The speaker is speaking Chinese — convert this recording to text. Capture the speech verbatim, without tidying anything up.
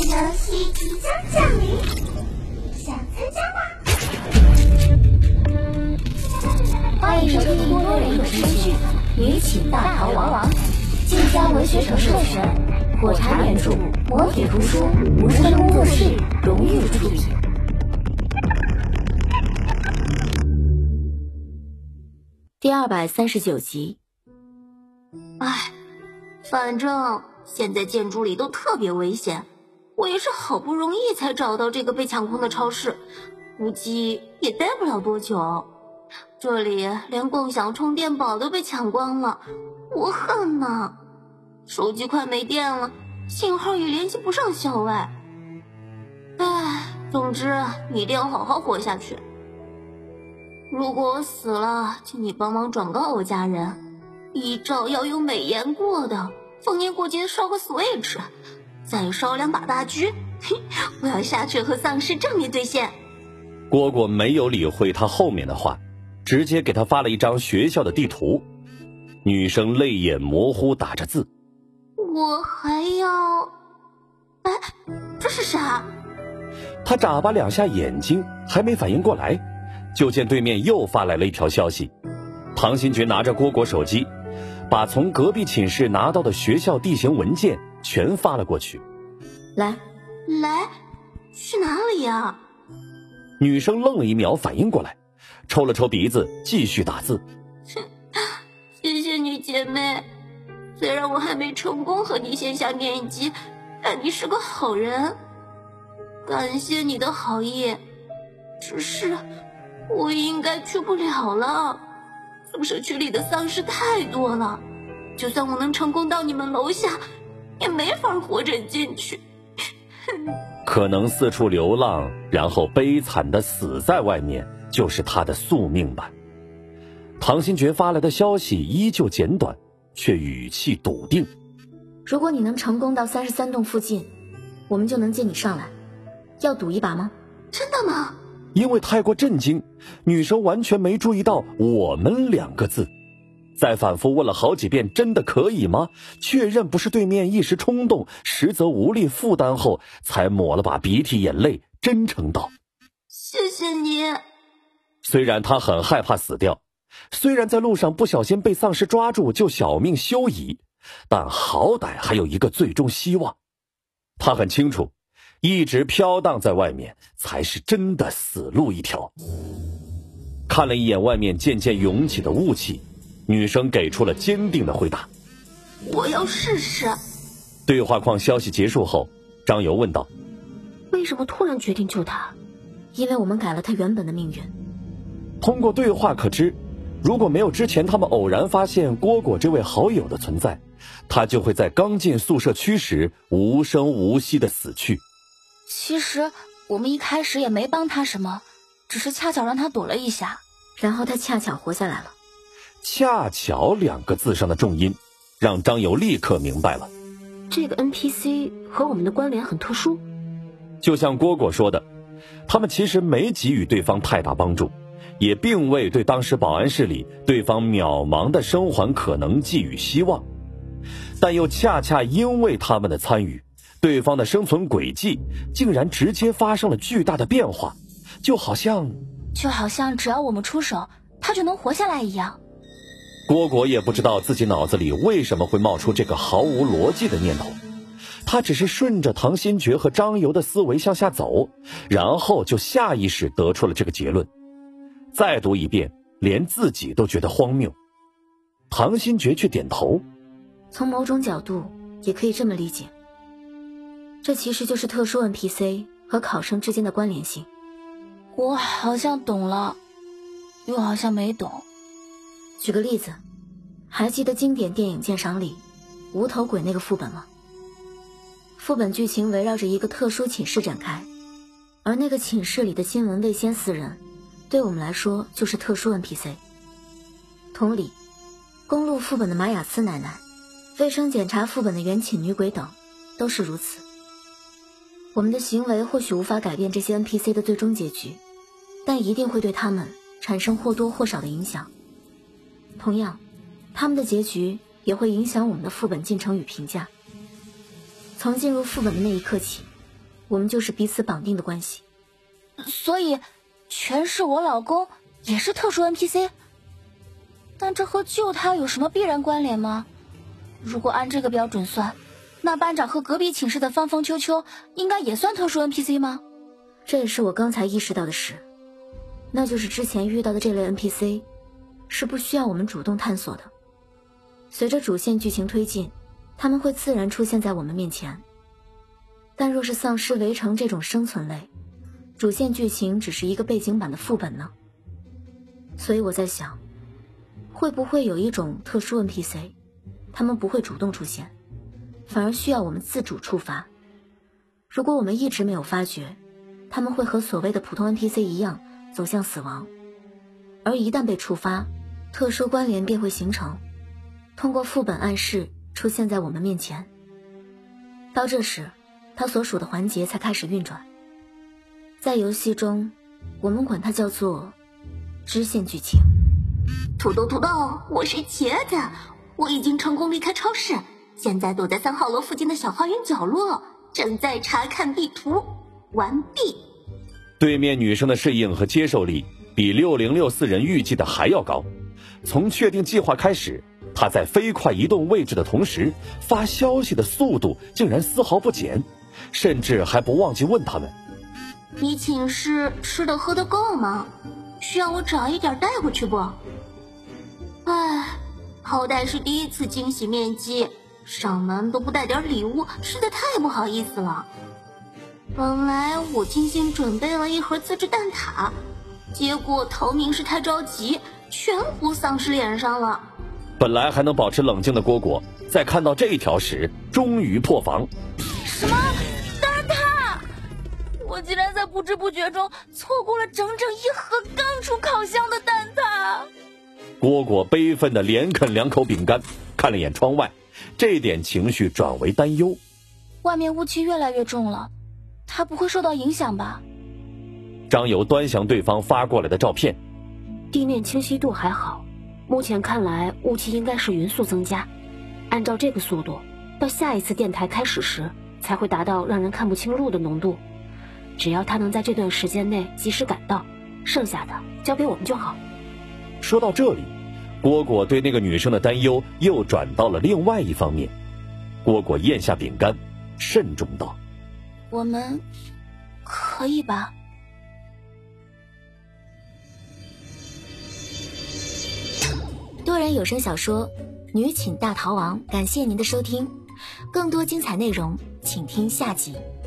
游戏即将降临，想参加吗？ 欢迎收听多人有声剧《女寝大逃亡》，晋江文学城授权，火柴原著，魔铁图书，无声工作室荣誉出品。第二百三十九集。 唉，反正现在建筑里都特别危险，我也是好不容易才找到这个被抢空的超市，估计也待不了多久。这里连共享充电宝都被抢光了，我恨呐！手机快没电了，信号也联系不上校外。唉，总之你一定要好好活下去。如果我死了，请你帮忙转告我家人，遗照要有美颜过的，逢年过节烧个 Switch， 再烧两把大狙，我要下去和丧尸正面对线。 蝈蝈没有理会他后面的话，直接给他发了一张学校的地图。女生泪眼模糊打着字， 我还要……哎，这是啥？ 他眨巴两下眼睛，还没反应过来，就见对面又发来了一条消息。唐新觉拿着蝈蝈手机，把从隔壁寝室拿到的学校地形文件全发了过去。 来来，去哪里呀？ 女生愣了一秒，反应过来，抽了抽鼻子，继续打字。 谢谢你姐妹，虽然我还没成功和你线下面基，但你是个好人，感谢你的好意。只是我应该去不了了，宿舍区里的丧尸太多了，就算我能成功到你们楼下，也没法活着进去。 可能四处流浪，然后悲惨的死在外面，就是他的宿命吧。唐新觉发来的消息依旧简短，却语气笃定。 如果你能成功到三十三栋附近，我们就能接你上来，要赌一把吗？ 真的吗？ 因为太过震惊，女生完全没注意到我们两个字，在反复问了好几遍真的可以吗，确认不是对面一时冲动实则无力负担后，才抹了把鼻涕眼泪，真诚道： 谢谢你。 虽然他很害怕死掉，虽然在路上不小心被丧尸抓住就小命休矣，但好歹还有一个最终希望。他很清楚，一直飘荡在外面才是真的死路一条。看了一眼外面渐渐涌起的雾气，女生给出了坚定的回答： 我要试试。 对话框消息结束后，张游问道： 为什么突然决定救他？因为我们改了他原本的命运。 通过对话可知，如果没有之前他们偶然发现蝈蝈这位好友的存在，他就会在刚进宿舍区时无声无息地死去。 其实我们一开始也没帮他什么，只是恰巧让他躲了一下， 然后他恰巧活下来了。 恰巧两个字上的重音让张友立刻明白了， 这个 N P C 和我们的关联很特殊。 就像蝈蝈说的，他们其实没给予对方太大帮助，也并未对当时保安室里对方渺茫的生还可能寄予希望，但又恰恰因为他们的参与，对方的生存轨迹竟然直接发生了巨大的变化，就好像就好像只要我们出手，他就能活下来一样。 蝈蝈也不知道自己脑子里为什么会冒出这个毫无逻辑的念头，他只是顺着唐新觉和张游的思维向下走，然后就下意识得出了这个结论。再读一遍，连自己都觉得荒谬。唐新觉却点头， 从某种角度也可以这么理解，这其实就是特殊 N P C 和考生之间的关联性。 我好像懂了，又好像没懂。 举个例子，还记得经典电影鉴赏里无头鬼那个副本吗？副本剧情围绕着一个特殊寝室展开，而那个寝室里的金文未仙四人对我们来说就是特殊 N P C。 同理，公路副本的玛雅斯奶奶，卫生检查副本的原寝女鬼等都是如此。我们的行为或许无法改变这些 N P C 的最终结局，但一定会对他们产生或多或少的影响。同样，他们的结局也会影响我们的副本进程与评价。从进入副本的那一刻起， 我们就是彼此绑定的关系。 所以，全是我老公也是特殊 N P C？ 但这和救他有什么必然关联吗？如果按这个标准算，那班长和隔壁寝室的芳芳秋秋应该也算特殊 N P C 吗？ 这也是我刚才意识到的事，那就是之前遇到的这类 N P C 是不需要我们主动探索的。随着主线剧情推进，他们会自然出现在我们面前。但若是丧尸围城这种生存类，主线剧情只是一个背景版的副本呢？所以我在想，会不会有一种特殊 N P C， 他们不会主动出现，反而需要我们自主触发。如果我们一直没有发觉，他们会和所谓的普通 N P C 一样走向死亡，而一旦被触发，特殊关联便会形成，通过副本暗示出现在我们面前。到这时，他所属的环节才开始运转。在游戏中，我们管它叫做支线剧情。 土豆土豆，我是茄子，我已经成功离开超市，现在躲在三号楼附近的小花园角落，正在查看地图。完毕。 对面女生的适应和接受力比六零六四人预计的还要高。从确定计划开始，她在飞快移动位置的同时，发消息的速度竟然丝毫不减，甚至还不忘记问他们： 你寝室吃的喝的够吗？需要我找一点带回去不？唉，好歹是第一次惊喜面基，上门都不带点礼物，实在太不好意思了。本来我精心准备了一盒自制蛋挞，结果逃命时太着急，全糊丧尸脸上了。 本来还能保持冷静的蝈蝈，在看到这一条时，终于破防。 什么蛋挞？我竟然在不知不觉中错过了整整一盒刚出烤箱的蛋挞。 蝈蝈悲愤地连啃两口饼干，看了眼窗外，这点情绪转为担忧。 外面雾气越来越重了，他不会受到影响吧？ 张友端详对方发过来的照片， 地面清晰度还好，目前看来雾气应该是匀速增加，按照这个速度，到下一次电台开始时才会达到让人看不清路的浓度。只要他能在这段时间内及时赶到，剩下的交给我们就好。 说到这里，蝈蝈对那个女生的担忧又转到了另外一方面。蝈蝈咽下饼干，慎重道： 我们可以吧？ 多人有声小说《女寝大逃亡》，感谢您的收听，更多精彩内容请听下集。